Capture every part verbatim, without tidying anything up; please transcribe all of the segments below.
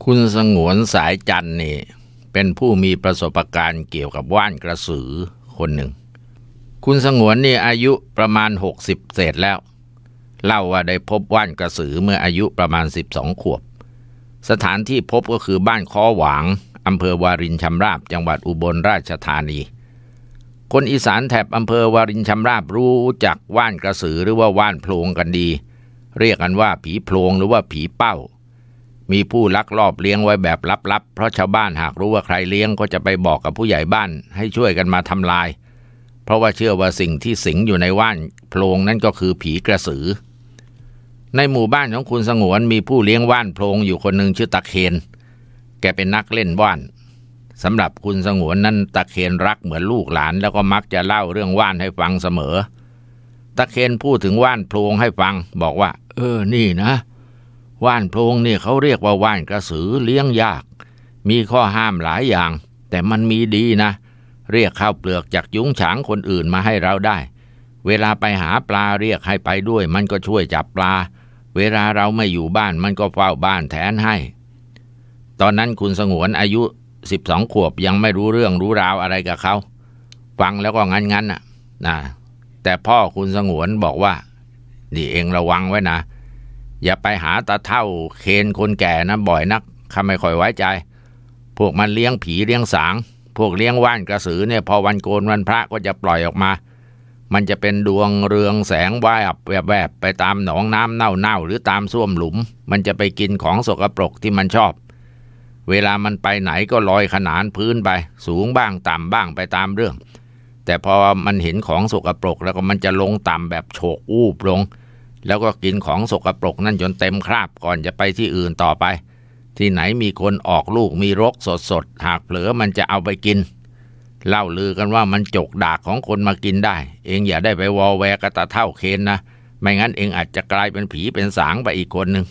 คุณสงวนสายจันทร์นี่เป็นผู้มีประสบการณ์เกี่ยวกับว่านกระสือคนหนึ่งคุณสงวนนี่อายุประมาณหกสิบเศษแล้วเล่าว่าได้พบว่านกระสือเมื่ออายุประมาณสิบสองขวบสถานที่พบก็คือบ้านค้อหวางอำเภอวารินชำราบจังหวัดอุบลราชธานีคนอีสานแถบอำเภอวารินชำราบรู้จักว่านกระสือหรือว่าว่านโพลงกันดีเรียกกันว่าผีโพลงหรือว่าผีเป้ามีผู้ลักลอบเลี้ยงไว้แบบลับๆเพราะชาวบ้านหากรู้ว่าใครเลี้ยงก็จะไปบอกกับผู้ใหญ่บ้านให้ช่วยกันมาทำลายเพราะว่าเชื่อว่าสิ่งที่สิงอยู่ในว่านโพลงนั่นก็คือผีกระสือในหมู่บ้านของคุณสงวนมีผู้เลี้ยงว่านโพลงอยู่คนหนึ่งชื่อตะเคนแกเป็นนักเล่นว่านสำหรับคุณสงวนนั้นตะเคนรักเหมือนลูกหลานแล้วก็มักจะเล่าเรื่องว่านให้ฟังเสมอตะเคนพูดถึงว่านโพลงให้ฟังบอกว่าเออนี่นะว่านโพลงนี่เขาเรียกว่าว่านกระสือเลี้ยงยากมีข้อห้ามหลายอย่างแต่มันมีดีนะเรียกข้าวเปลือกจากยุ้งฉางคนอื่นมาให้เราได้เวลาไปหาปลาเรียกให้ไปด้วยมันก็ช่วยจับปลาเวลาเราไม่อยู่บ้านมันก็เฝ้าบ้านแทนให้ตอนนั้นคุณสงวนอายุสิบสองขวบยังไม่รู้เรื่องรู้ราวอะไรกับเขาฟังแล้วก็งั้นๆน่ะนะแต่พ่อคุณสงวนบอกว่านี่เองระวังไว้นะอย่าไปหาตาเฒ่าเคนคนแก่นะบ่อยนักข้าไม่ค่อยไว้ใจพวกมันเลี้ยงผีเลี้ยงสางพวกเลี้ยงว่านกระสือเนี่ยพอวันโกนวันพระก็จะปล่อยออกมามันจะเป็นดวงเรืองแสงว่ายอับแวบๆไปตามหนองน้ำเน่าๆหรือตามส้วมหลุมมันจะไปกินของสกปรกที่มันชอบเวลามันไปไหนก็ลอยขนานพื้นไปสูงบ้างต่ำบ้างไปตามเรื่องแต่พอมันเห็นของสกปรกแล้วก็มันจะลงต่ำแบบโฉกอูบลงแล้วก็กินของสกปรกนั่นจนเต็มคราบก่อนจะไปที่อื่นต่อไปที่ไหนมีคนออกลูกมีรกสดๆหากเผลอมันจะเอาไปกินเล่าลือกันว่ามันจกดากของคนมากินได้เองอย่าได้ไปวอแวกระตาเท่าเคนนะไม่งั้นเองอาจจะกลายเป็นผีเป็นสางไปอีกคนหนึ่ง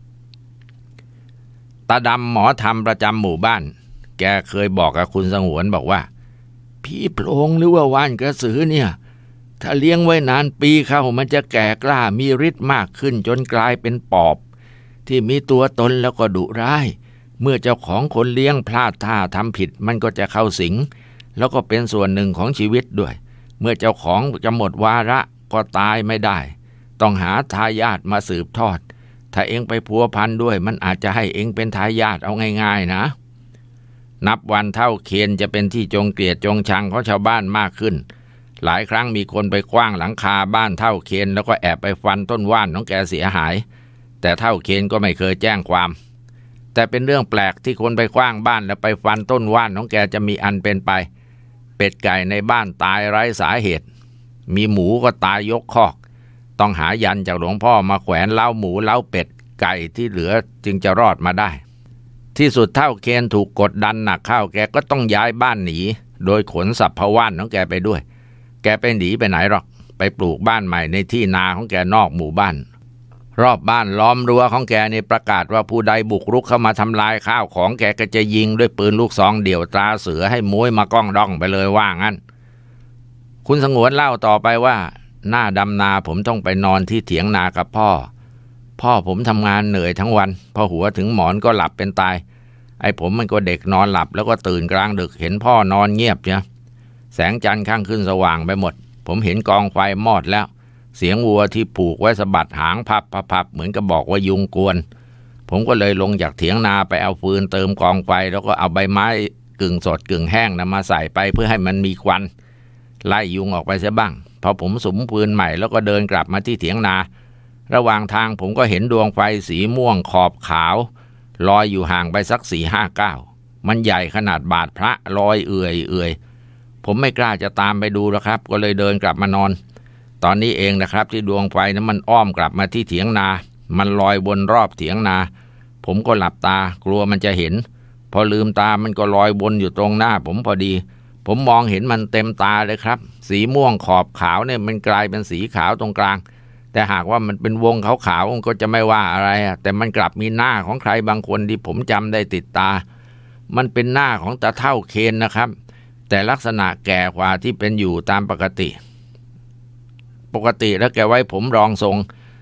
ตาดำหมอธรรมประจำหมู่บ้านแกเคยบอกกับคุณสงวนบอกว่าผีโพลงหรือว่าว่านกระสือเนี่ยถ้าเลี้ยงไว้นานปีเข้ามันจะแก่กล้ามีฤทธิ์มากขึ้นจนกลายเป็นปอบที่มีตัวตนแล้วก็ดุร้ายเมื่อเจ้าของคนเลี้ยงพลาดท่าทำผิดมันก็จะเข้าสิงแล้วก็เป็นส่วนหนึ่งของชีวิตด้วยเมื่อเจ้าของจะหมดวาระก็ตายไม่ได้ต้องหาทายาทมาสืบทอดถ้าเองไปพัวพันด้วยมันอาจจะให้เองเป็นทายาทเอาง่ายๆนะนับวันเท่าเคนจะเป็นที่จงเกลียดจงชังของชาวบ้านมากขึ้นหลายครั้งมีคนไปคว้างหลังคาบ้านเท่าเคนแล้วก็แอบไปฟันต้นว่านของแกเสียหายแต่เท่าเคนก็ไม่เคยแจ้งความแต่เป็นเรื่องแปลกที่คนไปคว้างบ้านแล้วไปฟันต้นว่านของแกจะมีอันเป็นไปเป็ดไก่ในบ้านตายไร้สาเหตุมีหมูก็ตายยกคอกต้องหายันจากหลวงพ่อมาแขวนเล้าหมูเล้าเป็ดไก่ที่เหลือจึงจะรอดมาได้ที่สุดเท่าเคนถูกกดดันหนักเข้าแกก็ต้องย้ายบ้านหนีโดยขนสัพพว่านของแกไปด้วยแกไปหนีไปไหนหรอกไปปลูกบ้านใหม่ในที่นาของแกนอกหมู่บ้านรอบบ้านล้อมรั้วของแกนี่ประกาศว่าผู้ใดบุกรุกเข้ามาทำลายข้าวของแกก็จะยิงด้วยปืนลูกซองเดี่ยวตราเสือให้ม้วยมาก้องดองไปเลยว่างั้นคุณสงวนเล่าต่อไปว่าหน้าดำนาผมต้องไปนอนที่เถียงนากับพ่อพ่อผมทำงานเหนื่อยทั้งวันพอหัวถึงหมอนก็หลับเป็นตายไอ้ผมมันก็เด็กนอนหลับแล้วก็ตื่นกลางดึกเห็นพ่อนอนเงียบเนี่ยแสงจันทร์ข้างขึ้นสว่างไปหมดผมเห็นกองไฟมอดแล้วเสียงวัวที่ผูกไว้สะบัดหางพับพับพับเหมือนกับบอกว่ายุงกวนผมก็เลยลงจากเถียงนาไปเอาฟืนเติมกองไฟแล้วก็เอาใบไม้กึ่งสดกึ่งแห้งนะมาใส่ไปเพื่อให้มันมีควันไล่ยุงออกไปซะบ้างพอผมสุมฟืนใหม่แล้วก็เดินกลับมาที่เถียงนาระหว่างทางผมก็เห็นดวงไฟสีม่วงขอบขาวลอยอยู่ห่างไปสักสี่ห้าก้าวมันใหญ่ขนาดบาทพระลอยเอื่อยเอื่อยผมไม่กล้าจะตามไปดูแล้วครับก็เลยเดินกลับมานอนตอนนี้เองนะครับที่ดวงไฟนั้นมันอ้อมกลับมาที่เถียงนามันลอยวนรอบเถียงนาผมก็หลับตากลัวมันจะเห็นพอลืมตามันก็ลอยวนอยู่ตรงหน้าผมพอดีผมมองเห็นมันเต็มตาเลยครับสีม่วงขอบขาวเนี่ยมันกลายเป็นสีขาวตรงกลางแต่หากว่ามันเป็นวงขาวๆมันก็จะไม่ว่าอะไรแต่มันกลับมีหน้าของใครบางคนที่ผมจำได้ติดตามันเป็นหน้าของตาเฒ่าเคนนะครับแต่ลักษณะแก่กว่าที่เป็นอยู่ตามปกติปกติแล้วแกไว้ผมรองทรงท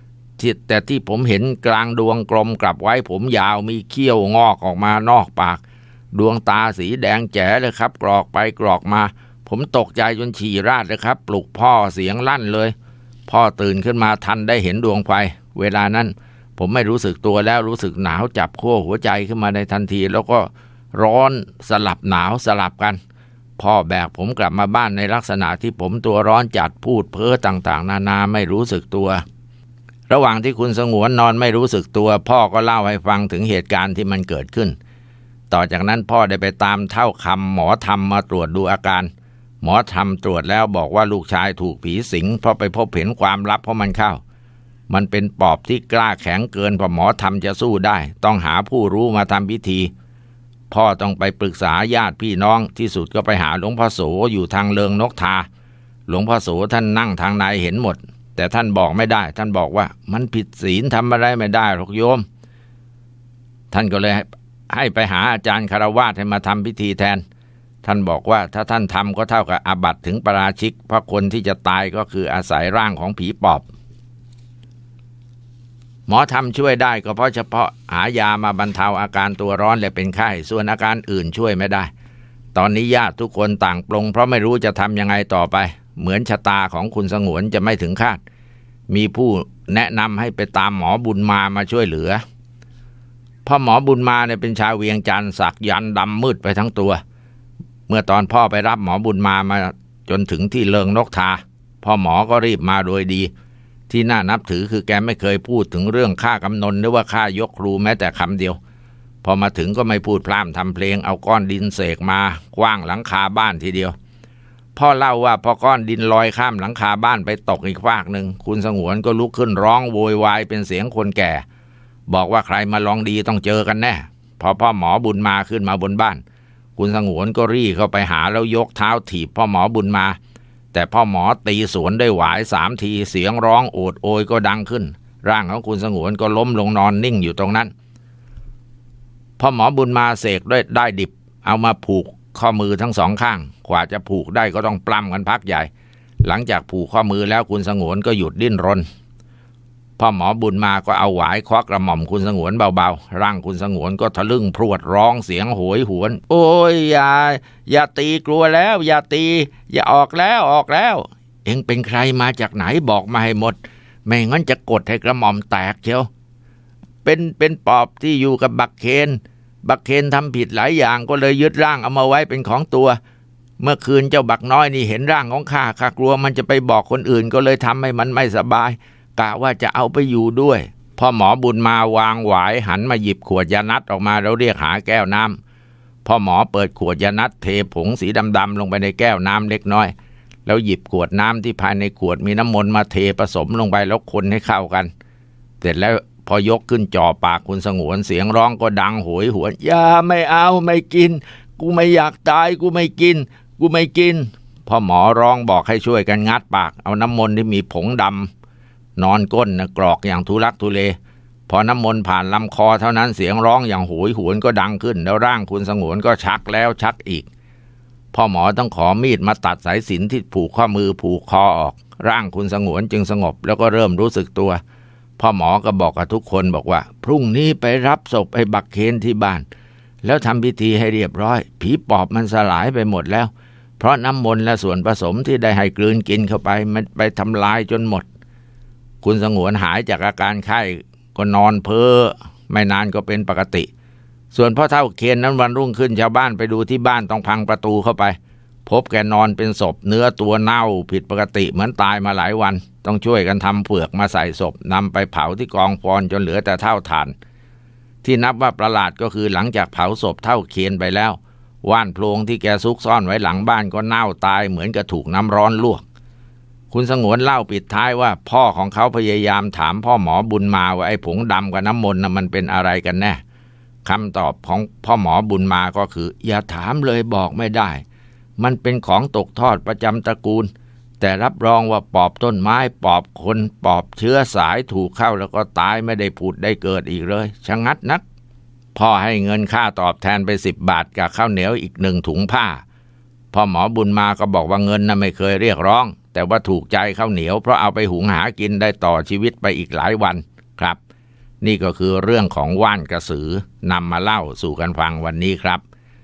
ที่แต่ที่ผมเห็นกลางดวงกลมกลับไว้ผมยาวมีเขี้ยวงอกออกมานอกปากดวงตาสีแดงแจ๋เลยครับกรอกไปกรอกมาผมตกใจจนฉี่ราดเลยครับปลุกพ่อเสียงลั่นเลยพ่อตื่นขึ้นมาทันได้เห็นดวงไฟเวลานั้นผมไม่รู้สึกตัวแล้วรู้สึกหนาวจับขั้วหัวใจขึ้นมาในทันทีแล้วก็ร้อนสลับหนาวสลับกันพ่อแบกผมกลับมาบ้านในลักษณะที่ผมตัวร้อนจัดพูดเพ้อต่างๆนานาไม่รู้สึกตัวระหว่างที่คุณสงวนนอนไม่รู้สึกตัวพ่อก็เล่าให้ฟังถึงเหตุการณ์ที่มันเกิดขึ้นต่อจากนั้นพ่อได้ไปตามเท่าคำหมอธรรมมาตรวจดูอาการหมอธรรมตรวจแล้วบอกว่าลูกชายถูกผีสิงเพราะไปพบเห็นความลับเพราะมันเข้ามันเป็นปอบที่กล้าแข็งเกินกว่าหมอธรรมจะสู้ได้ต้องหาผู้รู้มาทำพิธีพ่อต้องไปปรึกษาญาติพี่น้องที่สุดก็ไปหาหลวงพ่อโสอยู่ทางเลิงนกทาหลวงพ่อโสท่านนั่งทางในเห็นหมดแต่ท่านบอกไม่ได้ท่านบอกว่ามันผิดศีลทำอะไรไม่ได้หรอกโยมท่านก็เลยให้ไปหาอาจารย์คารวาสให้มาทำพิธีแทนท่านบอกว่าถ้าท่านทำก็เท่ากับอาบัติถึงปาราชิกเพราะคนที่จะตายก็คืออาศัยร่างของผีปอบหมอทำช่วยได้ก็เพราะเฉพาะหายามาบรรเทาอาการตัวร้อนและเป็นไข้ส่วนอาการอื่นช่วยไม่ได้ตอนนี้ญาติทุกคนต่างปลงเพราะไม่รู้จะทำยังไงต่อไปเหมือนชะตาของคุณสงวนจะไม่ถึงคาดมีผู้แนะนำให้ไปตามหมอบุญมามาช่วยเหลือพ่อหมอบุญมาเนี่ยเป็นชาวเวียงจันทร์สักยันดำมืดไปทั้งตัวเมื่อตอนพ่อไปรับหมอบุญมามาจนถึงที่เลิงนกทาพ่อหมอก็รีบมาโดยดีที่น่านับถือคือแกไม่เคยพูดถึงเรื่องค่ากำนนหรือว่าค่ายกครูแม้แต่คำเดียวพอมาถึงก็ไม่พูดพร่ำทำเพลงเอาก้อนดินเสกมากว้างหลังคาบ้านทีเดียวพ่อเล่าว่าพอก้อนดินลอยข้ามหลังคาบ้านไปตกอีกฟากหนึ่งคุณสงวนก็ลุกขึ้นร้องโวยวายเป็นเสียงคนแก่บอกว่าใครมาลองดีต้องเจอกันแน่พอพ่อหมอบุญมาขึ้นมาบนบ้านคุณสงวนก็รีเข้าไปหาแล้วยกเท้าถีบพ่อหมอบุญมาแต่พ่อหมอตีสวนด้วยหวายสามทีเสียงร้องโอดโอยก็ดังขึ้นร่างของคุณสงวนก็ล้มลงนอนนิ่งอยู่ตรงนั้นพ่อหมอบุญมาเสกด้วยได้ดิบเอามาผูกข้อมือทั้งสองข้างกว่าจะผูกได้ก็ต้องปล้ำกันพักใหญ่หลังจากผูกข้อมือแล้วคุณสงวนก็หยุดดิ้นรนพ่อหมอบุญมาก็เอาหวายควักกระหม่อมคุณสงวนเบาๆร่างคุณสงวนก็ทะลึ่งพรวดร้องเสียงโหยหวนโอ้ยอย่าอย่าตีกลัวแล้วอย่าตีอย่าออกแล้วออกแล้วเอ็งเป็นใครมาจากไหนบอกมาให้หมดไม่งั้นจะกดให้กระหม่อมแตกเชียวเป็นเป็นปอบที่อยู่กับบักเคนบักเคนทำผิดหลายอย่างก็เลยยึดร่างเอามาไว้เป็นของตัวเมื่อคืนเจ้าบักน้อยนี่เห็นร่างของข้าข้ากลัวมันจะไปบอกคนอื่นก็เลยทำให้มันไม่สบายกะว่าจะเอาไปอยู่ด้วยพ่อหมอบุญมาวางหวายหันมาหยิบขวดยานัดออกมาแล้วเรียกหาแก้วน้ำพ่อหมอเปิดขวดยานัดเทผงสีดำๆลงไปในแก้วน้ำเล็กน้อยแล้วหยิบขวดน้ำที่ภายในขวดมีน้ำมนต์มาเทผสมลงไปแล้วคนให้เข้ากันเสร็จแล้วพอยกขึ้นจ่อปากคุณสงวนเสียงร้องก็ดังโหยหวนอย่าไม่เอาไม่กินกูไม่อยากตายกูไม่กินกูไม่กินพ่อหมอร้องบอกให้ช่วยกันงัดปากเอาน้ำมนต์ที่มีผงดำนอนก้นนะกรอกอย่างทุลักทุเลพอน้ำมนต์ผ่านลำคอเท่านั้นเสียงร้องอย่างโหยหวนก็ดังขึ้นแล้วร่างคุณสงวนก็ชักแล้วชักอีกพ่อหมอต้องขอมีดมาตัดสายสิญจน์ที่ผูกข้อมือผูกคอออกร่างคุณสงวนจึงสงบแล้วก็เริ่มรู้สึกตัวพ่อหมอก็บอกกับทุกคนบอกว่าพรุ่งนี้ไปรับศพไอ้บักเคนที่บ้านแล้วทำพิธีให้เรียบร้อยผีปอบมันสลายไปหมดแล้วเพราะน้ำมนต์และส่วนผสมที่ได้ให้กลืนกินเข้าไปมันไปทำลายจนหมดคุณสงวนหายจากอาการไข้ก็นอนเพ้อไม่นานก็เป็นปกติส่วนพ่อเฒ่าเคนนั้นวันรุ่งขึ้นชาวบ้านไปดูที่บ้านต้องพังประตูเข้าไปพบแกนอนเป็นศพเนื้อตัวเน่าผิดปกติเหมือนตายมาหลายวันต้องช่วยกันทำเปลือกมาใส่ศพนำไปเผาที่กองฟอนจนเหลือแต่เท่าฐานที่นับว่าประหลาดก็คือหลังจากเผาศพเฒ่าเคนไปแล้วว่านโพลงที่แกซุกซ่อนไว้หลังบ้านก็เน่าตายเหมือนกับถูกน้ำร้อนลวกคุณสงวนเล่าปิดท้ายว่าพ่อของเขาพยายามถามพ่อหมอบุญมาว่าไอ้ผงดำกับน้ำมนต์น่ะมันเป็นอะไรกันแน่คำตอบของพ่อหมอบุญมาก็คืออย่าถามเลยบอกไม่ได้มันเป็นของตกทอดประจำตระกูลแต่รับรองว่าปอบต้นไม้ปอบคนปอบเชื้อสายถูกเข้าแล้วก็ตายไม่ได้ผุดได้เกิดอีกเลยชะงัดนักพ่อให้เงินค่าตอบแทนไปสิบบาทกับข้าวเหนียวอีกหนึ่งถุงผ้าพ่อหมอบุญมาก็บอกว่าเงินน่ะไม่เคยเรียกร้องแต่ว่าถูกใจข้าวเหนียวเพราะเอาไปหุงหากินได้ต่อชีวิตไปอีกหลายวันนี่ก็คือเรื่องของว่านกระสือนำมาเล่าสู่กันฟังวันนี้ครับ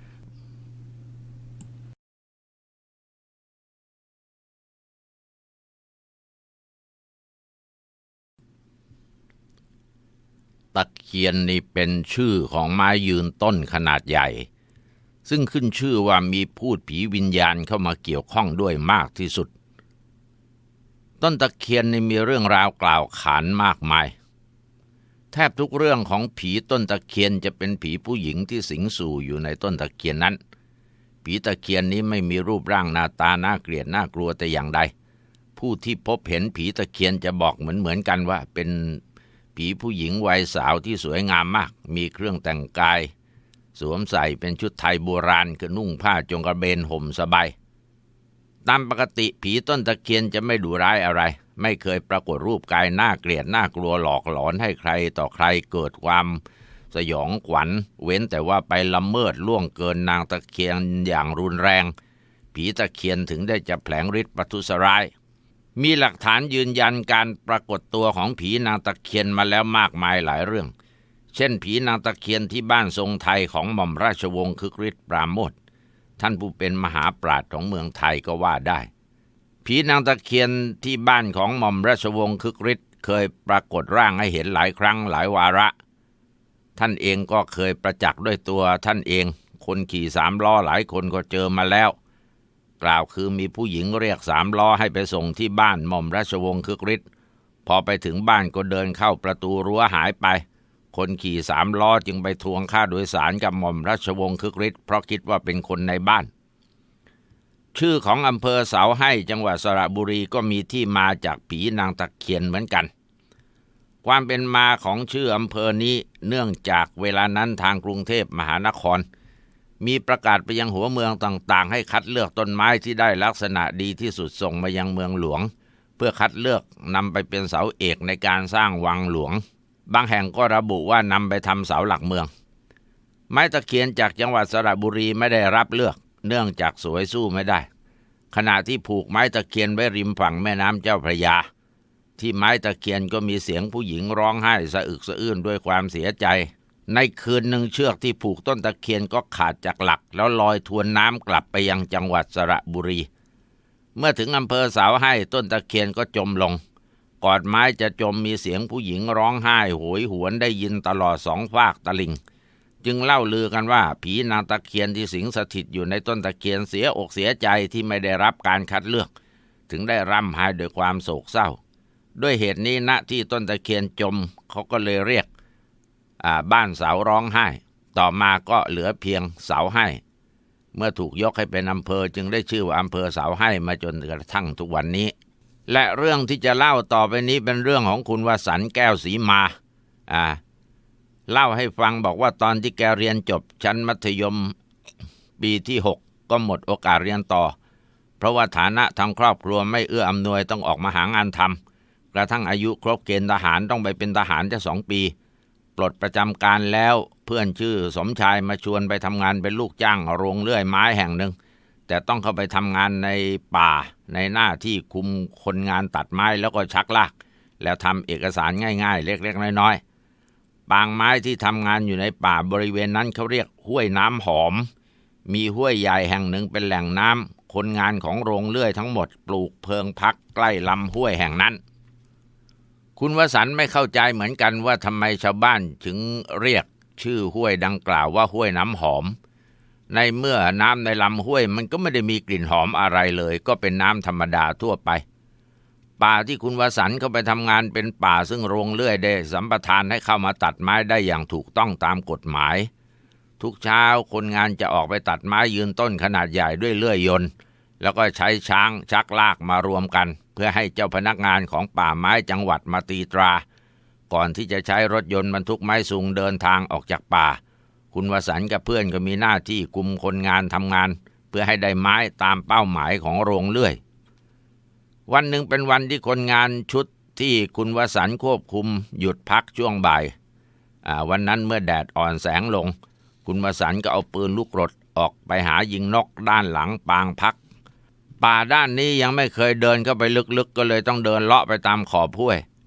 ตะเคียนนี่เป็นชื่อของไม้ยืนต้นขนาดใหญ่ซึ่งขึ้นชื่อว่ามีพูดผีวิญญาณเข้ามาเกี่ยวข้องด้วยมากที่สุดต้นตะเคียนนี่มีเรื่องราวกล่าวขานมากมายแทบทุกเรื่องของผีต้นตะเคียนจะเป็นผีผู้หญิงที่สิงสู่อยู่ในต้นตะเคียนนั้นผีตะเคียนนี้ไม่มีรูปร่างหน้าตาน่าเกลียดน่ากลัวแต่อย่างใดผู้ที่พบเห็นผีตะเคียนจะบอกเหมือนเหมือนกันว่าเป็นผีผู้หญิงวัยสาวที่สวยงามมากมีเครื่องแต่งกายสวมใส่เป็นชุดไทยโบราณคือนุ่งผ้าจงกระเบนห่มสบายตามปกติผีต้นตะเคียนจะไม่ดุร้ายอะไรไม่เคยปรากฏรูปกายน่าเกลียดน่ากลัวหลอกหลอนให้ใครต่อใครเกิดความสยองขวัญเว้นแต่ว่าไปละเมิดล่วงเกินนางตะเคียนอย่างรุนแรงผีตะเคียนถึงได้จะแผลงฤทธิ์ประทุษร้ายมีหลักฐานยืนยันการปรากฏตัวของผีนางตะเคียนมาแล้วมากมายหลายเรื่องเช่นผีนางตะเคียนที่บ้านทรงไทยของหม่อมราชวงศ์คึกฤทธิ์ปราโมทย์ท่านผู้เป็นมหาปราชญ์ของเมืองไทยก็ว่าได้ผีนางตะเคียนที่บ้านของหม่อมราชวงศ์คึกฤทธิ์เคยปรากฏร่างให้เห็นหลายครั้งหลายวาระท่านเองก็เคยประจักษ์ด้วยตัวท่านเองคนขี่สามล้อหลายคนก็เจอมาแล้วกล่าวคือมีผู้หญิงเรียกสามล้อให้ไปส่งที่บ้านหม่อมราชวงศ์คึกฤทธิ์พอไปถึงบ้านก็เดินเข้าประตูรั้วหายไปคนขี่สามล้อจึงไปทวงค่าโดยสารกับหม่อมราชวงศ์คึกฤทธิ์เพราะคิดว่าเป็นคนในบ้านชื่อของอำเภอเสาให้จังหวัดสระบุรีก็มีที่มาจากผีนางตะเคียนเหมือนกันความเป็นมาของชื่ออำเภอนี้เนื่องจากเวลานั้นทางกรุงเทพมหานครมีประกาศไปยังหัวเมืองต่างๆให้คัดเลือกต้นไม้ที่ได้ลักษณะดีที่สุดส่งมายังเมืองหลวงเพื่อคัดเลือกนำไปเป็นเสาเอกในการสร้างวังหลวงบางแห่งก็ระบุว่านำไปทำเสาหลักเมืองไม้ตะเคียนจากจังหวัดสระบุรีไม่ได้รับเลือกเนื่องจากสวยสู้ไม่ได้ขณะที่ผูกไม้ตะเคียนไว้ริมฝั่งแม่น้ำเจ้าพระยาที่ไม้ตะเคียนก็มีเสียงผู้หญิงร้องไห้สะอึกสะอื้นด้วยความเสียใจในคืนหนึ่งเชือกที่ผูกต้นตะเคียนก็ขาดจากหลักแล้วลอยทวนน้ำกลับไปยังจังหวัดสระบุรีเมื่อถึงอำเภอเสาให้ต้นตะเคียนก็จมลงกอดไม้จะจมมีเสียงผู้หญิงร้องไห้โหยหวนได้ยินตลอดสองฟากตะลิ่งจึงเล่าลือกันว่าผีนางตะเคียนที่สิงสถิตอยู่ในต้นตะเคียนเสียอกเสียใจที่ไม่ได้รับการคัดเลือกถึงได้ร่ำไห้ด้วยความโศกเศร้าด้วยเหตุนี้ณที่ต้นตะเคียนจมเขาก็เลยเรียกบ้านเสาร้องไห้ต่อมาก็เหลือเพียงเสาให้เมื่อถูกยกให้เป็นอำเภอจึงได้ชื่อว่าอำเภอเสาให้มาจนกระทั่งทุกวันนี้และเรื่องที่จะเล่าต่อไปนี้เป็นเรื่องของคุณวสันต์แก้วศรีมาอ่าเล่าให้ฟังบอกว่าตอนที่แกเรียนจบชั้นมัธยมปีที่หกก็หมดโอกาสเรียนต่อเพราะว่าฐานะทางครอบครัวไม่เอื้ออำนวยต้องออกมาหางานทำกระทั่งอายุครบเกณฑ์ทหารต้องไปเป็นทหารแค่สองปีปลดประจำการแล้วเพื่อนชื่อสมชายมาชวนไปทำงานเป็นลูกจ้างโรงเลื่อยไม้แห่งหนึ่งแต่ต้องเข้าไปทำงานในป่าในหน้าที่คุมคนงานตัดไม้แล้วก็ชักลากแล้วทำเอกสารง่ายๆเล็กๆน้อยๆปางไม้ที่ทำงานอยู่ในป่าบริเวณนั้นเขาเรียกห้วยน้ำหอมมีห้วยใหญ่แห่งหนึ่งเป็นแหล่งน้ำคนงานของโรงเลื่อยทั้งหมดปลูกเพิงพักใกล้ลำห้วยแห่งนั้นคุณวสันต์ไม่เข้าใจเหมือนกันว่าทำไมชาวบ้านถึงเรียกชื่อห้วยดังกล่าวว่าห้วยน้ำหอมในเมื่อน้ำในลำห้วยมันก็ไม่ได้มีกลิ่นหอมอะไรเลยก็เป็นน้ำธรรมดาทั่วไปป่าที่คุณวสันต์เข้าไปทำงานเป็นป่าซึ่งโรงเลื่อยได้สัมปทานให้เข้ามาตัดไม้ได้อย่างถูกต้องตามกฎหมายทุกเช้าคนงานจะออกไปตัดไม้ยืนต้นขนาดใหญ่ด้วยเลื่อยยนต์แล้วก็ใช้ช้างชักลากมารวมกันเพื่อให้เจ้าพนักงานของป่าไม้จังหวัดมาตีตราก่อนที่จะใช้รถยนต์บรรทุกไม้สูงเดินทางออกจากป่าคุณวสันต์กับเพื่อนก็มีหน้าที่กุมคนงานทำงานเพื่อให้ได้ไม้ตามเป้าหมายของโรงเลื่อยวันหนึ่งเป็นวันที่คนงานชุดที่คุณวสันต์ควบคุมหยุดพักช่วงบ่ายวันนั้นเมื่อแดดอ่อนแสงลงคุณวสันต์ก็เอาปืนลูกกรดออกไปหายิงนกด้านหลังปางพักป่าด้านนี้ยังไม่เคยเดินเข้าไปลึกๆก็เลยต้องเดินเลาะไปตามขอบห้วย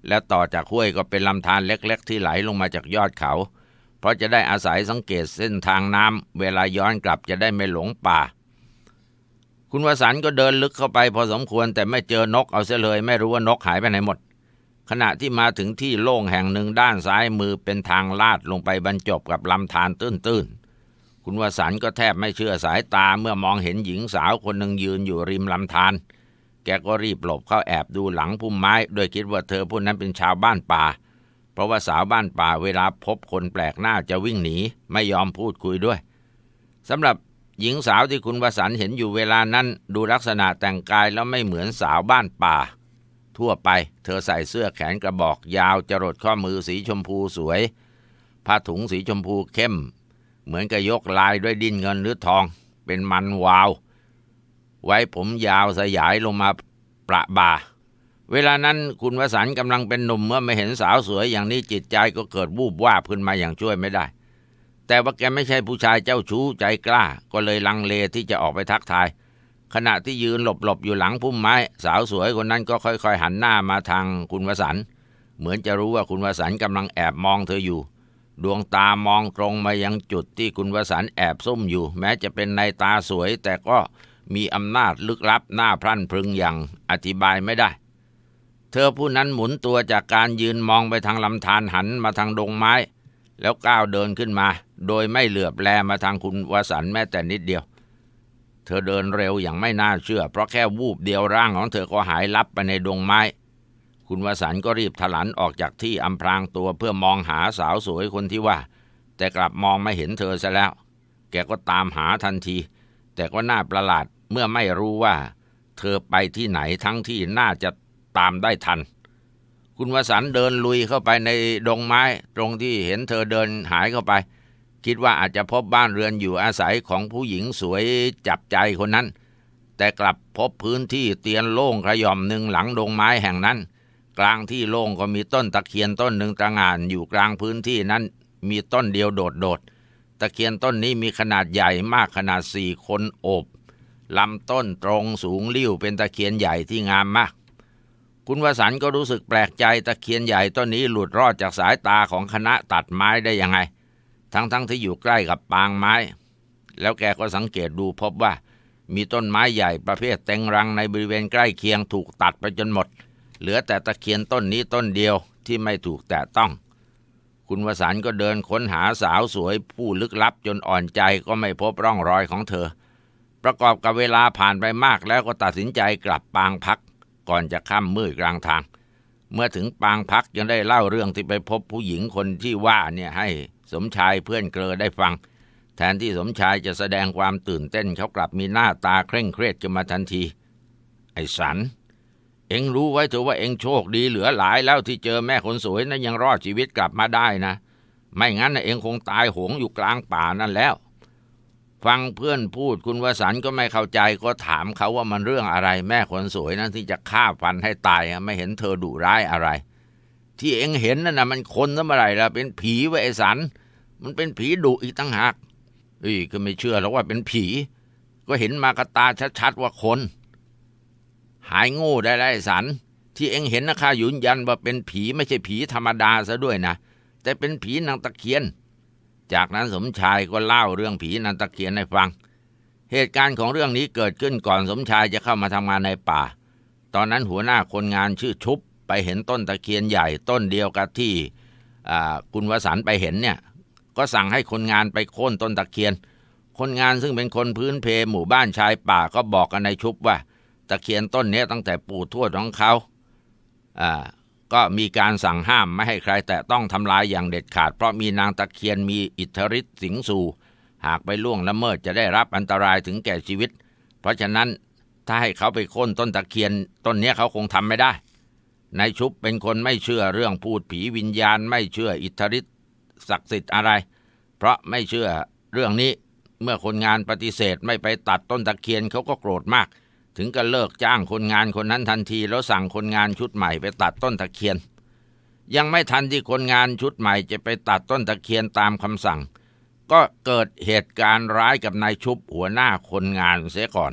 และต่อจากห้วยก็เป็นลำธารเล็กๆที่ไหลลงมาจากยอดเขาเพราะจะได้อาศัยสังเกตเส้นทางน้ำเวลาย้อนกลับจะได้ไม่หลงป่าคุณวสันต์ก็เดินลึกเข้าไปพอสมควรแต่ไม่เจอนกเอาเสียเลยไม่รู้ว่านกหายไปไหนหมดขณะที่มาถึงที่โล่งแห่งหนึ่งด้านซ้ายมือเป็นทางลาดลงไปบรรจบกับลำธารตื้นๆคุณวสันต์ก็แทบไม่เชื่อสายตาเมื่อมองเห็นหญิงสาวคนหนึ่งยืนอยู่ริมลำธารแกก็รีบหลบเข้าแอบดูหลังพุ่มไม้โดยคิดว่าเธอผู้นั้นเป็นชาวบ้านป่าเพราะว่าสาวบ้านป่าเวลาพบคนแปลกหน้าจะวิ่งหนีไม่ยอมพูดคุยด้วยสำหรับหญิงสาวที่คุณวสันต์เห็นอยู่เวลานั้นดูลักษณะแต่งกายแล้วไม่เหมือนสาวบ้านป่าทั่วไปเธอใส่เสื้อแขนกระบอกยาวจรดข้อมือสีชมพูสวยผ้าถุงสีชมพูเข้มเหมือนกับยกลายด้วยดิ้นเงินหรือทองเป็นมันวาวไว้ผมยาวสยายลงมาประบ่าเวลานั้นคุณวสันต์กำลังเป็นหนุ่มเมื่อไม่เห็นสาวสวยอย่างนี้จิตใจก็เกิดวูบวาบขึ้นมาอย่างช่วยไม่ได้แต่ว่าแกไม่ใช่ผู้ชายเจ้าชู้ใจกล้าก็เลยลังเลที่จะออกไปทักทายขณะที่ยืนหลบๆอยู่หลังพุ่มไม้สาวสวยคนนั้นก็ค่อยๆหันหน้ามาทางคุณวสันต์เหมือนจะรู้ว่าคุณวสันต์กำลังแอบมองเธออยู่ดวงตามองตรงมายังจุดที่คุณวสันต์แอบซุ่มอยู่แม้จะเป็นนายตาสวยแต่ก็มีอำนาจลึกลับหน้าพรั่นพรึงอย่างอธิบายไม่ได้เธอผู้นั้นหมุนตัวจากการยืนมองไปทางลำธารหันมาทางดงไม้แล้วก้าวเดินขึ้นมาโดยไม่เหลือบแลมาทางคุณวสันต์แม้แต่นิดเดียวเธอเดินเร็วอย่างไม่น่าเชื่อเพราะแค่วูบเดียวร่างของเธอก็หายลับไปในดงไม้คุณวสันต์ก็รีบถลันออกจากที่อำพรางตัวเพื่อมองหาสาวสวยคนที่ว่าแต่กลับมองไม่เห็นเธอซะแล้วแกก็ตามหาทันทีแต่ก็น่าประหลาดเมื่อไม่รู้ว่าเธอไปที่ไหนทั้งที่น่าจะตามได้ทันคุณวสันต์เดินลุยเข้าไปในดงไม้ตรงที่เห็นเธอเดินหายเข้าไปคิดว่าอาจจะพบบ้านเรือนอยู่อาศัยของผู้หญิงสวยจับใจคนนั้นแต่กลับพบพื้นที่เตียนโล่งขย่อมหนึ่งหลังดงไม้แห่งนั้นกลางที่โล่งก็มีต้นตะเคียนต้นหนึ่งตระหง่านอยู่กลางพื้นที่นั้นมีต้นเดียวโดดๆตะเคียนต้นนี้มีขนาดใหญ่มากขนาดสี่คนโอบลำต้นตรงสูงลิ่วเป็นตะเคียนใหญ่ที่งามมากคุณวสันต์ก็รู้สึกแปลกใจตะเคียนใหญ่ต้นนี้หลุดรอดจากสายตาของคณะตัดไม้ได้ยังไงทั้งๆ ที่อยู่ใกล้กับปางไม้แล้วแกก็สังเกตดูพบว่ามีต้นไม้ใหญ่ประเภทเต็งรังในบริเวณใกล้เคียงถูกตัดไปจนหมดเหลือแต่ตะเคียนต้นนี้ต้นเดียวที่ไม่ถูกแตะต้องคุณวสันต์ก็เดินค้นหาสาวสวยผู้ลึกลับจนอ่อนใจก็ไม่พบร่องรอยของเธอประกอบกับเวลาผ่านไปมากแล้วก็ตัดสินใจกลับปางพักก่อนจะค่ำมืดกลางทางเมื่อถึงปางพักยังได้เล่าเรื่องที่ไปพบผู้หญิงคนที่ว่าเนี่ยให้สมชายเพื่อนเกลอได้ฟังแทนที่สมชายจะแสดงความตื่นเต้นเขากลับมีหน้าตาเคร่งเครียดขึ้นมาทันทีไอ้สันเอ็งรู้ไว้เถอะว่าเอ็งโชคดีเหลือหลายแล้วที่เจอแม่คนสวยนั้นยังรอดชีวิตกลับมาได้นะไม่งั้นนะเอ็งคงตายโหงอยู่กลางป่านั่นแล้วฟังเพื่อนพูดคุณวสันต์ก็ไม่เข้าใจก็ถามเขาว่ามันเรื่องอะไรแม่คนสวยนั้นที่จะฆ่าฟันให้ตายไม่เห็นเธอดุร้ายอะไรที่เอ็งเห็นนั่นนะมันคนซะเมื่อไหร่ล่ะเป็นผีไว้ไอ้สันมันเป็นผีดุอีกตั้งหากเอ้ยก็ไม่เชื่อหรอกว่าเป็นผีก็เห็นมากระตาชัดๆว่าคนหายโง่ได้แล้วไอ้สันที่เอ็งเห็นนะข้ายืนยันว่าเป็นผีไม่ใช่ผีธรรมดาซะด้วยนะแต่เป็นผีนางตะเคียนจากนั้นสมชายก็เล่าเรื่องผีนางตะเคียนให้ฟังเหตุการณ์ของเรื่องนี้เกิดขึ้นก่อนสมชายจะเข้ามาทำงานในป่าตอนนั้นหัวหน้าคนงานชื่อชุบไปเห็นต้นตะเคียนใหญ่ต้นเดียวกับที่คุณวสันต์ไปเห็นเนี่ยก็สั่งให้คนงานไปโค่นต้นตะเคียนคนงานซึ่งเป็นคนพื้นเพหมู่บ้านชายป่าก็บอกกันในชุบว่าตะเคียนต้นนี้ตั้งแต่ปู่ทวดของเขาอ่าก็มีการสั่งห้ามไม่ให้ใครแตะต้องทำลายอย่างเด็ดขาดเพราะมีนางตะเคียนมีอิทธิฤทธิ์สิงสู่หากไปล่วงละเมิดจะได้รับอันตรายถึงแก่ชีวิตเพราะฉะนั้นถ้าให้เขาไปโค่นต้นตะเคียนต้นนี้เขาคงทำไม่ได้นายชุบเป็นคนไม่เชื่อเรื่องพูดผีวิญญาณไม่เชื่ออิทธิฤทธิ์ศักดิ์สิทธิ์อะไรเพราะไม่เชื่อเรื่องนี้เมื่อคนงานปฏิเสธไม่ไปตัดต้นตะเคียนเขาก็โกรธมากถึงกับเลิกจ้างคนงานคนนั้นทันทีแล้วสั่งคนงานชุดใหม่ไปตัดต้นตะเคียนยังไม่ทันที่คนงานชุดใหม่จะไปตัดต้นตะเคียนตามคำสั่งก็เกิดเหตุการณ์ร้ายกับนายชุบหัวหน้าคนงานเสียก่อน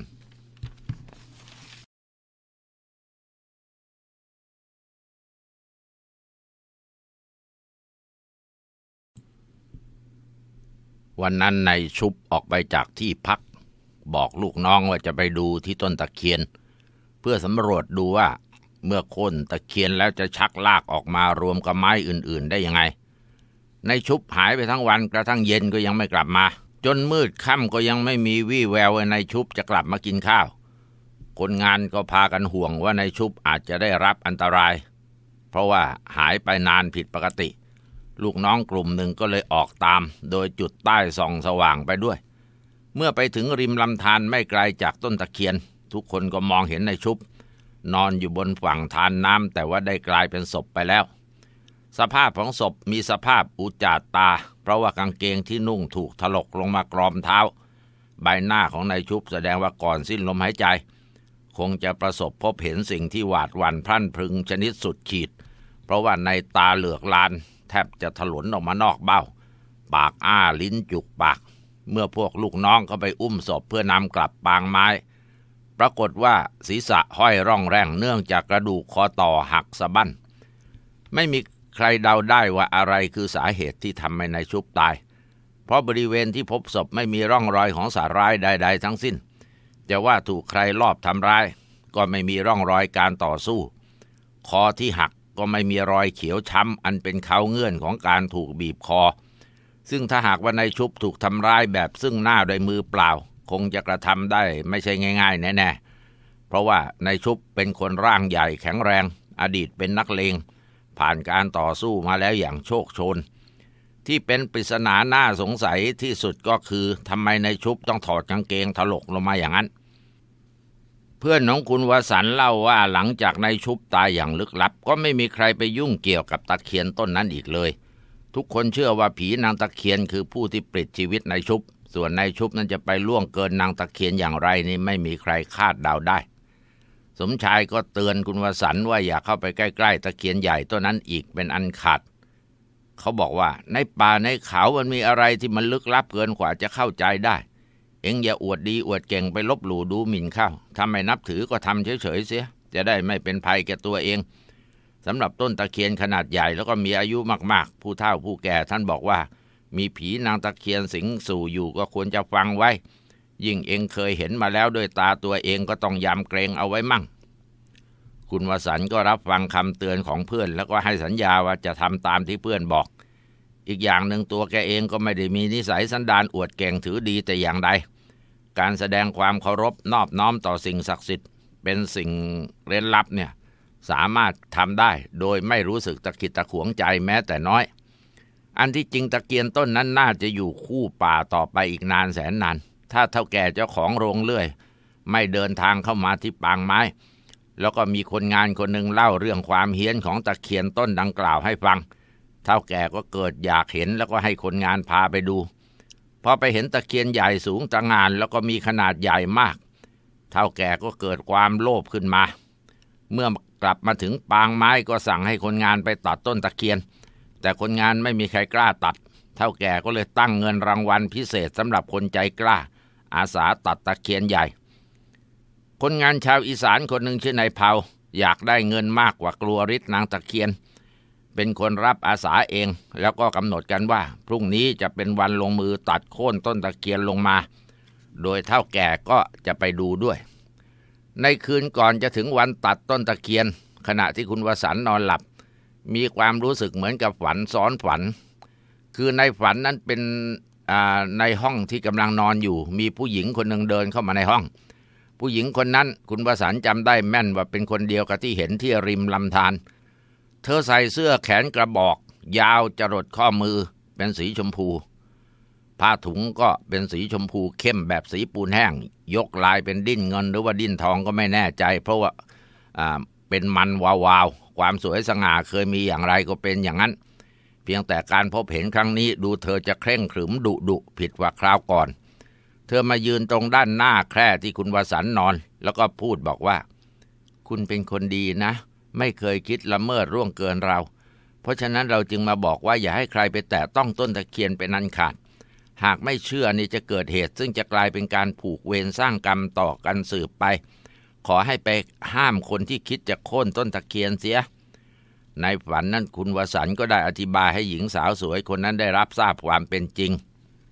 วันนั้นนายชุบออกไปจากที่พักบอกลูกน้องว่าจะไปดูที่ต้นตะเคียนเพื่อสำรวจดูว่าเมื่อโค่นตะเคียนแล้วจะชักลากออกมารวมกับไม้อื่นๆได้ยังไงนายชุบหายไปทั้งวันกระทั่งเย็นก็ยังไม่กลับมาจนมืดค่ำก็ยังไม่มีวี่แววว่านายชุบจะกลับมากินข้าวคนงานก็พากันห่วงว่านายชุบอาจจะได้รับอันตรายเพราะว่าหายไปนานผิดปกติลูกน้องกลุ่มหนึ่งก็เลยออกตามโดยจุดใต้ส่องสว่างไปด้วยเมื่อไปถึงริมลำธารไม่ไกลจากต้นตะเคียนทุกคนก็มองเห็นนายชุบนอนอยู่บนฝั่งทานน้ำแต่ว่าได้กลายเป็นศพไปแล้วสภาพของศพมีสภาพอุจจาตาเพราะว่ากางเกงที่นุ่งถูกถลกลงมากรอมเท้าใบหน้าของนายชุบแสดงว่าก่อนสิ้นลมหายใจคงจะประสบพบเห็นสิ่งที่หวาดหวั่นพรั่นพรึงชนิดสุดขีดเพราะว่าในตาเหลือกลานแทบจะถลนออกมานอกเบ้าปากอ้าลิ้นจุกปากเมื่อพวกลูกน้องเข้าไปอุ้มศพเพื่อนำกลับปางไม้ปรากฏว่าศีรษะห้อยร่องแร่งเนื่องจากกระดูกคอต่อหักสะบั้นไม่มีใครเดาได้ว่าอะไรคือสาเหตุที่ทำให้นายชุบตายเพราะบริเวณที่พบศพไม่มีร่องรอยของสัตว์ร้ายใดๆทั้งสิ้นจะว่าถูกใครลอบทำร้ายก็ไม่มีร่องรอยการต่อสู้คอที่หักก็ไม่มีรอยเขียวช้ำอันเป็นเขาเงื่อนของการถูกบีบคอซึ่งถ้าหากว่านายชุบถูกทำร้ายแบบซึ่งหน้าโดยมือเปล่าคงจะกระทำได้ไม่ใช่ง่ายๆแน่ๆเพราะว่านายชุบเป็นคนร่างใหญ่แข็งแรงอดีตเป็นนักเลงผ่านการต่อสู้มาแล้วอย่างโชคโชนที่เป็นปริศนาหน้าสงสัยที่สุดก็คือทำไมนายชุบต้องถอดกางเกงถลกลงมาอย่างนั้นเพื่อนของคุณวสันต์เล่าว่าหลังจากนายชุบตายอย่างลึกลับก็ไม่มีใครไปยุ่งเกี่ยวกับตะเคียนต้นนั้นอีกเลยทุกคนเชื่อว่าผีนางตะเคียนคือผู้ที่ปลิดชีวิตนายชุบส่วนนายชุบนั้นจะไปล่วงเกินนางตะเคียนอย่างไรนี่ไม่มีใครคาดเดาได้สมชายก็เตือนคุณวสันต์ว่าอย่าเข้าไปใกล้ๆตะเคียนใหญ่ต้นนั้นอีกเป็นอันขาดเขาบอกว่าในป่าในเขามันมีอะไรที่มันลึกลับเกินกว่าจะเข้าใจได้เอ็งอย่าอวดดีอวดเก่งไปลบหลู่ดูหมิ่นเข้าถ้าไม่นับถือก็ทำเฉยๆเสียจะได้ไม่เป็นภัยแก่ตัวเองสำหรับต้นตะเคียนขนาดใหญ่แล้วก็มีอายุมากๆผู้เฒ่าผู้แก่ท่านบอกว่ามีผีนางตะเคียนสิงสู่อยู่ก็ควรจะฟังไว้ยิ่งเองเคยเห็นมาแล้วด้วยตาตัวเองก็ต้องยำเกรงเอาไว้มั่งคุณวสันต์ก็รับฟังคำเตือนของเพื่อนแล้วก็ให้สัญญาว่าจะทำตามที่เพื่อนบอกอีกอย่างหนึ่งตัวแกเองก็ไม่ได้มีนิสัยสันดานอวดเก่งถือดีแต่อย่างใดการแสดงความเคารพนอบน้อมต่อสิ่งศักดิ์สิทธิ์เป็นสิ่งเร้นลับเนี่ยสามารถทำได้โดยไม่รู้สึกตะขิดตะขวงใจแม้แต่น้อยอันที่จริงตะเคียนต้นนั้นน่าจะอยู่คู่ป่าต่อไปอีกนานแสนนานถ้าเฒ่าแก่เจ้าของโรงเลื่อยไม่เดินทางเข้ามาที่ปางไม้แล้วก็มีคนงานคนหนึ่งเล่าเรื่องความเฮี้ยนของตะเคียนต้นดังกล่าวให้ฟังเฒ่าแก่ก็เกิดอยากเห็นแล้วก็ให้คนงานพาไปดูพอไปเห็นตะเคียนใหญ่สูงตระหง่านแล้วก็มีขนาดใหญ่มากเฒ่าแก่ก็เกิดความโลภขึ้นมาเมื่อกลับมาถึงปางไม้ก็สั่งให้คนงานไปตัดต้นตะเคียนแต่คนงานไม่มีใครกล้าตัดเฒ่าแก่ก็เลยตั้งเงินรางวัลพิเศษสำหรับคนใจกล้าอาสาตัดตะเคียนใหญ่คนงานชาวอีสานคนหนึ่งชื่อนายเผาอยากได้เงินมากกว่ากลัวฤทธิ์นางตะเคียนเป็นคนรับอาสาเองแล้วก็กำหนดกันว่าพรุ่งนี้จะเป็นวันลงมือตัดโค่นต้นตะเคียนลงมาโดยเฒ่าแก่ก็จะไปดูด้วยในคืนก่อนจะถึงวันตัดต้นตะเคียนขณะที่คุณวสันต์นอนหลับมีความรู้สึกเหมือนกับฝันซ้อนฝันคือในฝันนั้นเป็นในห้องที่กำลังนอนอยู่มีผู้หญิงคนหนึ่งเดินเข้ามาในห้องผู้หญิงคนนั้นคุณวสันต์จำได้แม่นว่าเป็นคนเดียวกับที่เห็นที่ริมลำธารเธอใส่เสื้อแขนกระบอกยาวจรดข้อมือเป็นสีชมพูผ้าถุงก็เป็นสีชมพูเข้มแบบสีปูนแห้งยกลายเป็นดิ้นเงินหรือว่าดิ้นทองก็ไม่แน่ใจเพราะว่าอ่าเป็นมันวาวๆความสวยสง่าเคยมีอย่างไรก็เป็นอย่างนั้นเพียงแต่การพบเห็นครั้งนี้ดูเธอจะเคร่งขรึมดุดุผิดกว่าคราวก่อนเธอมายืนตรงด้านหน้าแคร่ที่คุณวสันต์นอนแล้วก็พูดบอกว่าคุณเป็นคนดีนะไม่เคยคิดละเมิดร่วงเกินเราเพราะฉะนั้นเราจึงมาบอกว่าอย่าให้ใครไปแตะต้องต้นตะเคียนเป็นอันขาดหากไม่เชื่อนี่จะเกิดเหตุซึ่งจะกลายเป็นการผูกเวรสร้างกรรมต่อกันสืบไปขอให้ไปห้ามคนที่คิดจะโค่นต้นตะเคียนเสียในฝันนั้นคุณวสันต์ก็ได้อธิบายให้หญิงสาวสวยคนนั้นได้รับทราบความเป็นจริง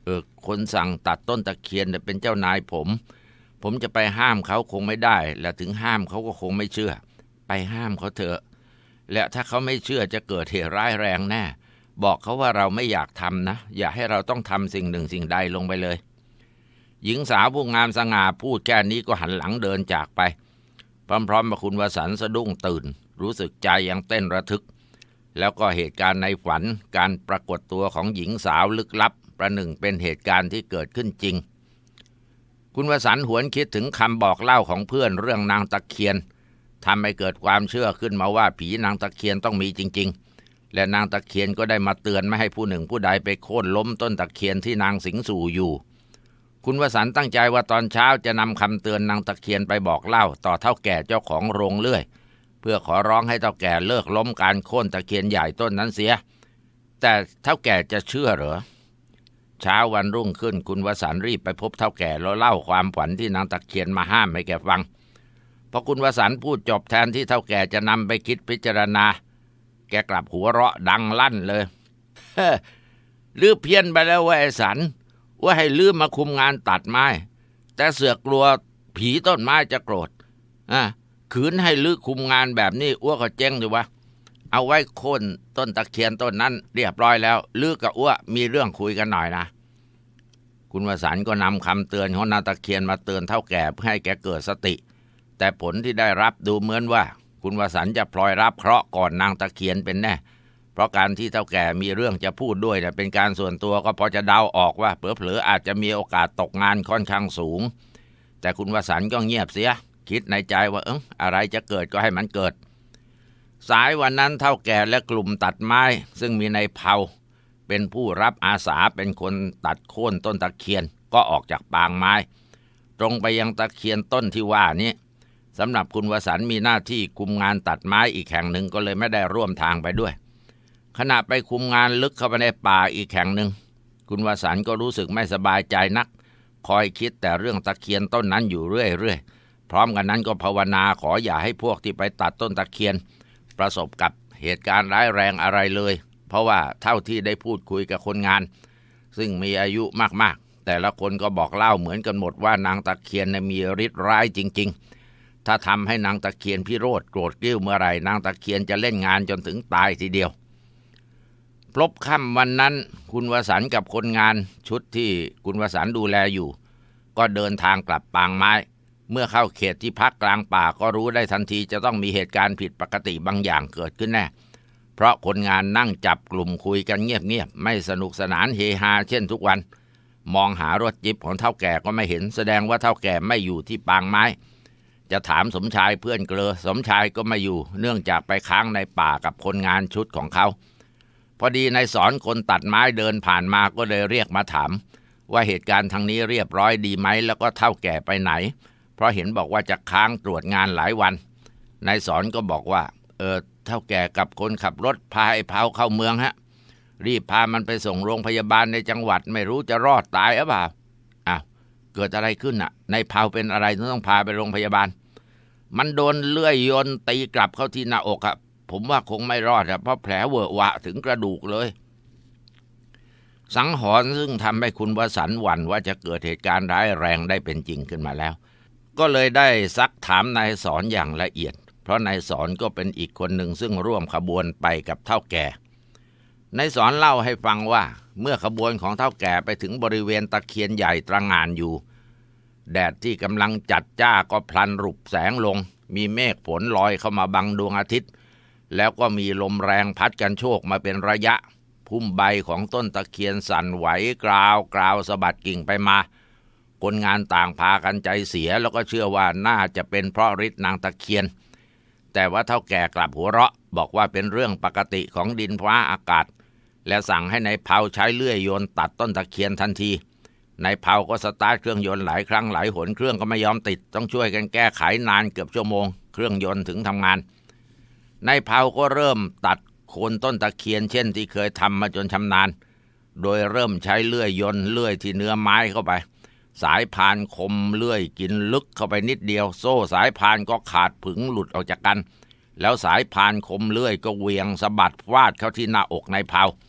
ออคนสั่งตัดต้นตะเคียนเนี่ยเป็นเจ้านายผมผมจะไปห้ามเขาคงไม่ได้และถึงห้ามเขาก็คงไม่เชื่อไปห้ามเขาเถอะและถ้าเขาไม่เชื่อจะเกิดเหตุร้ายแรงแน่บอกเขาว่าเราไม่อยากทำนะอย่าให้เราต้องทำสิ่งหนึ่งสิ่งใดลงไปเลยหญิงสาวผู้งามสง่าพูดแค่นี้ก็หันหลังเดินจากไปพร้อมๆกับคุณวสันต์สะดุ้งตื่นรู้สึกใจยังเต้นระทึกแล้วก็เหตุการณ์ในฝันการปรากฏตัวของหญิงสาวลึกลับประหนึ่งเป็นเหตุการณ์ที่เกิดขึ้นจริงคุณวสันต์หวนคิดถึงคำบอกเล่าของเพื่อนเรื่องนางตะเคียนทำให้เกิดความเชื่อขึ้นมาว่าผีนางตะเคียนต้องมีจริงๆและนางตะเคียนก็ได้มาเตือนไม่ให้ผู้หนึ่งผู้ใดไปโค่นล้มต้นตะเคียนที่นางสิงสู่อยู่คุณวสันต์ตั้งใจว่าตอนเช้าจะนำคำเตือนนางตะเคียนไปบอกเล่าต่อเฒ่าแก่เจ้าของโรงเลื่อยเพื่อขอร้องให้เฒ่าแก่เลิกล้มการโค่นตะเคียนใหญ่ต้นนั้นเสียแต่เฒ่าแก่จะเชื่อเหรอเช้าวันรุ่งขึ้นคุณวสันต์รีบไปพบเฒ่าแก่แล้วเล่าความฝันที่นางตะเคียนมาห้ามให้แกฟังพอคุณวสันต์พูดจบแทนที่เฒ่าแก่จะนำไปคิดพิจารณาแกกลับหัวเราะดังลั่นเลยลือเพี้ยนไปแล้วว่าไอ้สันว่าให้ลือมาคุมงานตัดไม้แต่เสือกกลัวผีต้นไม้จะโกรธอ่ะขืนให้ลือคุมงานแบบนี้อ้วก็เจ๊งอยู่วะเอาไว้โค่นต้นตะเคียนต้นนั้นเรียบร้อยแล้วลือกับอ้วมีเรื่องคุยกันหน่อยนะคุณวสันต์ก็นำคำเตือนของนางตะเคียนมาเตือนเฒ่าแก่เพื่อให้แกเกิดสติแต่ผลที่ได้รับดูเหมือนว่าคุณวสันต์จะพลอยรับเคราะห์ก่อนนางตะเคียนเป็นแน่เพราะการที่เฒ่าแก่มีเรื่องจะพูดด้วยเนี่ยเป็นการส่วนตัวก็พอจะเดาออกว่าเผลอๆอาจจะมีโอกาสตกงานค่อนข้างสูงแต่คุณวสันต์ก็เงียบเสียคิดในใจว่าเอออะไรจะเกิดก็ให้มันเกิดสายวันนั้นเฒ่าแก่และกลุ่มตัดไม้ซึ่งมีนายเผาเป็นผู้รับอาสาเป็นคนตัดโค่นต้นตะเคียนก็ออกจากปางไม้ตรงไปยังตะเคียนต้นที่ว่านี้สำหรับคุณวสันต์มีหน้าที่คุมงานตัดไม้อีกแห่งหนึ่งก็เลยไม่ได้ร่วมทางไปด้วยขณะไปคุมงานลึกเข้าไปในป่าอีกแห่งหนึ่งคุณวสันต์ก็รู้สึกไม่สบายใจนักคอยคิดแต่เรื่องตะเคียนต้นนั้นอยู่เรื่อยๆพร้อมกันนั้นก็ภาวนาขออย่าให้พวกที่ไปตัดต้นตะเคียนประสบกับเหตุการณ์ร้ายแรงอะไรเลยเพราะว่าเท่าที่ได้พูดคุยกับคนงานซึ่งมีอายุมากๆแต่ละคนก็บอกเล่าเหมือนกันหมดว่านางตะเคียนมีฤทธิ์ร้ายจริงๆถ้าทำให้นางตะเคียนพิโรธโกรธกริ้วเมื่อไหร่นางตะเคียนจะเล่นงานจนถึงตายทีเดียวพลบค่ำวันนั้นคุณวสันต์กับคนงานชุดที่คุณวสันต์ดูแลอยู่ก็เดินทางกลับปางไม้เมื่อเข้าเขตที่พักกลางป่าก็รู้ได้ทันทีจะต้องมีเหตุการณ์ผิดปกติบางอย่างเกิดขึ้นแน่เพราะคนงานนั่งจับกลุ่มคุยกันเงียบๆไม่สนุกสนานเฮฮาเช่นทุกวันมองหารถจิ๊บของเฒ่าแก่ก็ไม่เห็นแสดงว่าเฒ่าแก่ไม่อยู่ที่ปางไม้จะถามสมชายเพื่อนเกลอสมชายก็ไม่อยู่เนื่องจากไปค้างในป่ากับคนงานชุดของเขาพอดีนายสอนคนตัดไม้เดินผ่านมาก็เลยเรียกมาถามว่าเหตุการณ์ทางนี้เรียบร้อยดีไหมแล้วก็เฒ่าแก่ไปไหนเพราะเห็นบอกว่าจะค้างตรวจงานหลายวันนายสอนก็บอกว่าเออเฒ่าแก่กับคนขับรถพาไอ้เผาเข้าเมืองฮะรีบพามันไปส่งโรงพยาบาลในจังหวัดไม่รู้จะรอดตายหรือเปล่าอ้าวเกิดอะไรขึ้นน่ะนายเผาเป็นอะไรต้องพาไปโรงพยาบาลมันโดนเลื่อยยนต์ตีกลับเข้าที่หน้าอกครับผมว่าคงไม่รอดครับเพราะแผลเวอะหวะถึงกระดูกเลยสังหรณ์ซึ่งทำให้คุณวสันต์หวั่นว่าจะเกิดเหตุการณ์ร้ายแรงได้เป็นจริงขึ้นมาแล้วก็เลยได้ซักถามนายสอนอย่างละเอียดเพราะนายสอนก็เป็นอีกคนหนึ่งซึ่งร่วมขบวนไปกับเฒ่าแก่นายสอนเล่าให้ฟังว่าเมื่อขบวนของเฒ่าแก่ไปถึงบริเวณตะเคียนใหญ่ตระหง่านอยู่แดดที่กำลังจัดจ้าก็พลันรุบแสงลงมีเมฆฝนลอยเข้ามาบังดวงอาทิตย์แล้วก็มีลมแรงพัดกันโชกมาเป็นระยะพุ่มใบของต้นตะเคียนสั่นไหวกราวกราวสะบัดกิ่งไปมาคนงานต่างพากันใจเสียแล้วก็เชื่อว่าน่าจะเป็นเพราะฤทธิ์นางตะเคียนแต่ว่าเฒ่าแก่กลับหัวเราะบอกว่าเป็นเรื่องปกติของดินฟ้าอากาศและสั่งให้นายเผาใช้เลื่อยยนต์ตัดต้นตะเคียนทันทีนายเผาก็สตาร์ทเครื่องยนต์หลายครั้งหลายหนเครื่องก็ไม่ยอมติดต้องช่วยกันแก้ไขนานเกือบชั่วโมงเครื่องยนต์ถึงทำงานนายเผาก็เริ่มตัดโคนต้นตะเคียนเช่นที่เคยทำมาจนชำนาญโดยเริ่มใช้เลื่อยยนต์เลื่อยที่เนื้อไม้เข้าไปสายพานคมเลื่อยกินลึกเข้าไปนิดเดียวโซ่สายพานก็ขาดผึงหลุดออกจากกันแล้วสายพานคมเลื่อยก็เหวี่ยงสะบัดฟาดเข้าที่หน้าอกนายเผา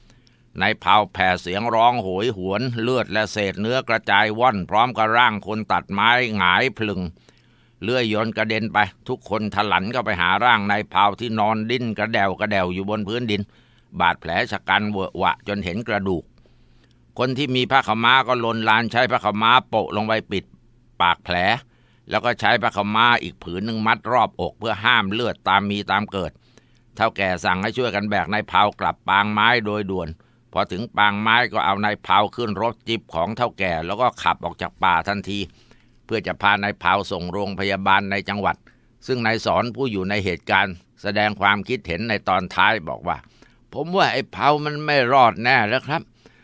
นายเผาแผ่เสียงร้องโหยหวนเลือดและเศษเนื้อกระจายว่อนพร้อมกับร่างคนตัดไม้หงายพลึงเลื่อยยนต์กระเด็นไปทุกคนถลันเข้าไปหาร่างนายเผาที่นอนดิ้นกระเดวกระเดวอยู่บนพื้นดินบาดแผลชะกันเวอะหวะจนเห็นกระดูกคนที่มีผ้าขาวม้าก็ลนลานใช้ผ้าขาวม้าโปะลงไปปิดปากแผลแล้วก็ใช้ผ้าขาวม้าอีกผืนหนึ่งมัดรอบอกเพื่อห้ามเลือดตามมีตามเกิดเฒ่าแก่สั่งให้ช่วยกันแบกนายเผากลับปางไม้โดยด่วนพอถึงปางไม้ก็เอานายเผาขึ้นรถจิ๊บของเฒ่าแก่แล้วก็ขับออกจากป่าทันทีเพื่อจะพานายเผาส่งโรงพยาบาลในจังหวัดซึ่งนายสอนผู้อยู่ในเหตุการณ์แสดงความคิดเห็นในตอนท้ายบอกว่าผมว่าไอ้เผามันไม่รอดแน่แล้วครับ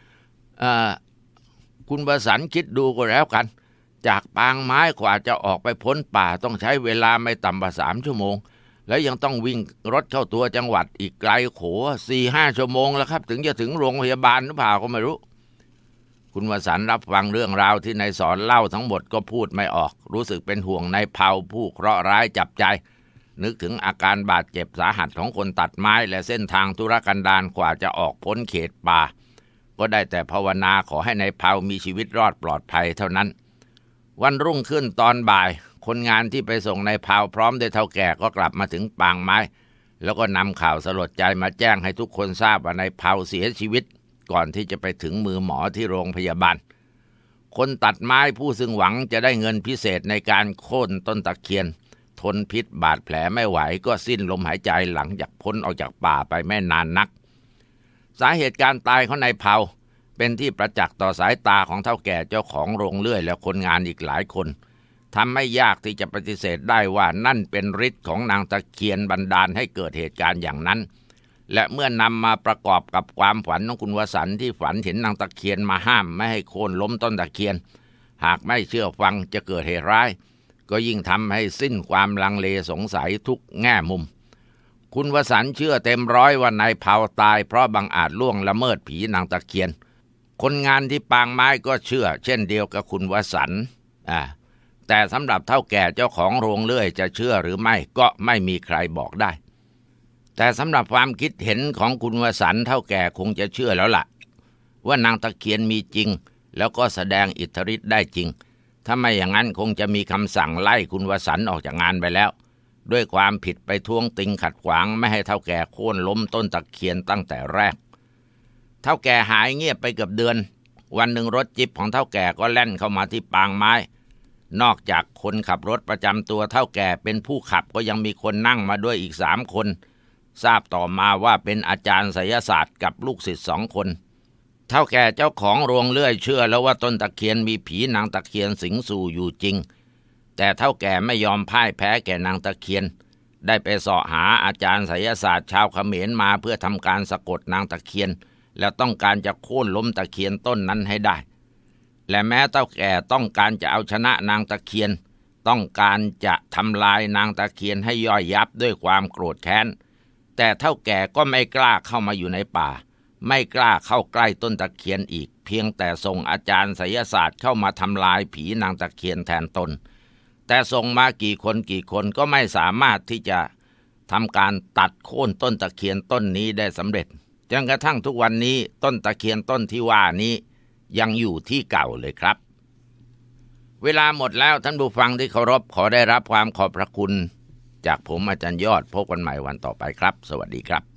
คุณประสานคิดดูก็แล้วกันจากปางไม้กว่าจะออกไปพ้นป่าต้องใช้เวลาไม่ต่ำกว่าสามชั่วโมงแล้วยังต้องวิ่งรถเข้าตัวจังหวัดอีกไกลโขสี่ห้าชั่วโมงแล้วครับถึงจะถึงโรงพยาบาลหรือเปล่าก็ไม่รู้คุณวสันต์รับฟังเรื่องราวที่นายสอนเล่าทั้งหมดก็พูดไม่ออกรู้สึกเป็นห่วงนายเผาผู้เคราะห์ร้ายจับใจนึกถึงอาการบาดเจ็บสาหัสของคนตัดไม้และเส้นทางธุรกันดารกว่าจะออกพ้นเขตป่าก็ได้แต่ภาวนาขอให้นายเผามีชีวิตรอดปลอดภัยเท่านั้นวันรุ่งขึ้นตอนบ่ายคนงานที่ไปส่งนายเผาพร้อมด้วยเฒ่าแก่ก็กลับมาถึงปางไม้แล้วก็นำข่าวสลดใจมาแจ้งให้ทุกคนทราบว่านายเผาเสียชีวิตก่อนที่จะไปถึงมือหมอที่โรงพยาบาลคนตัดไม้ผู้ซึ่งหวังจะได้เงินพิเศษในการโค่นต้นตะเคียนทนพิษบาดแผลไม่ไหวก็สิ้นลมหายใจหลังจากพ้นออกจากป่าไปไม่นานนักสาเหตุการตายของนายเผาเป็นที่ประจักษ์ต่อสายตาของเฒ่าแก่เจ้าของโรงเลื่อยและคนงานอีกหลายคนทำให้ยากที่จะปฏิเสธได้ว่านั่นเป็นฤทธิ์ของนางตะเคียนบันดาลให้เกิดเหตุการณ์อย่างนั้นและเมื่อนำมาประกอบกับความฝันของคุณวสันต์ที่ฝันเห็นนางตะเคียนมาห้ามไม่ให้โค่นล้มต้นตะเคียนหากไม่เชื่อฟังจะเกิดเหตุร้ายก็ยิ่งทำให้สิ้นความลังเลสงสัยทุกแง่มุมคุณวสันต์เชื่อเต็มร้อยว่านายเผาตายเพราะบังอาจล่วงละเมิดผีนางตะเคียนคนงานที่ปางไม้ก็เชื่อเช่นเดียวกับคุณวสันต์อ่าแต่สำหรับเฒ่าแก่เจ้าของโรงเลื่อยจะเชื่อหรือไม่ก็ไม่มีใครบอกได้แต่สำหรับความคิดเห็นของคุณวสันต์เฒ่าแก่คงจะเชื่อแล้วล่ะว่านางตะเคียนมีจริงแล้วก็แสดงอิทธิฤทธิ์ได้จริงถ้าไม่อย่างนั้นคงจะมีคำสั่งไล่คุณวสันต์ออกจากงานไปแล้วด้วยความผิดไปท้วงติงขัดขวางไม่ให้เฒ่าแก่โค่นล้มต้นตะเคียนตั้งแต่แรกเฒ่าแก่หายเงียบไปเกือบเดือนวันหนึ่งรถจิ๊บของเฒ่าแก่ก็แล่นเข้ามาที่ปางไม้นอกจากคนขับรถประจำตัวเฒ่าแก่เป็นผู้ขับก็ยังมีคนนั่งมาด้วยอีกสามคนทราบต่อมาว่าเป็นอาจารย์ไสยศาสตร์กับลูกศิษย์สองคนเฒ่าแก่เจ้าของโรงเลื่อยเชื่อแล้วว่าต้นตะเคียนมีผีนางตะเคียนสิงสู่อยู่จริงแต่เฒ่าแก่ไม่ยอมพ่ายแพ้แก่นางตะเคียนได้ไปเสาะหาอาจารย์ไสยศาสตร์ชาวเขมรมาเพื่อทำการสะกดนางตะเคียนและต้องการจะโค่นล้มตะเคียนต้นนั้นให้ได้และแม้เฒ่าแก่ต้องการจะเอาชนะนางตะเคียนต้องการจะทำลายนางตะเคียนให้ย่อยยับด้วยความโกรธแค้นแต่เฒ่าแก่ก็ไม่กล้าเข้ามาอยู่ในป่าไม่กล้าเข้าใกล้ต้นตะเคียนอีกเพียงแต่ส่งอาจารย์ไสยศาสตร์เข้ามาทำลายผีนางตะเคียนแทนตนแต่ส่งมากี่คนกี่คนก็ไม่สามารถที่จะทำการตัดโค่นต้นตะเคียนต้นนี้ได้สำเร็จจนกระทั่งทุกวันนี้ต้นตะเคียนต้นที่ว่านี้ยังอยู่ที่เก่าเลยครับเวลาหมดแล้วท่านผู้ฟังที่เคารพขอได้รับความขอบพระคุณจากผมอาจารย์ยอดพบกันใหม่วันต่อไปครับสวัสดีครับ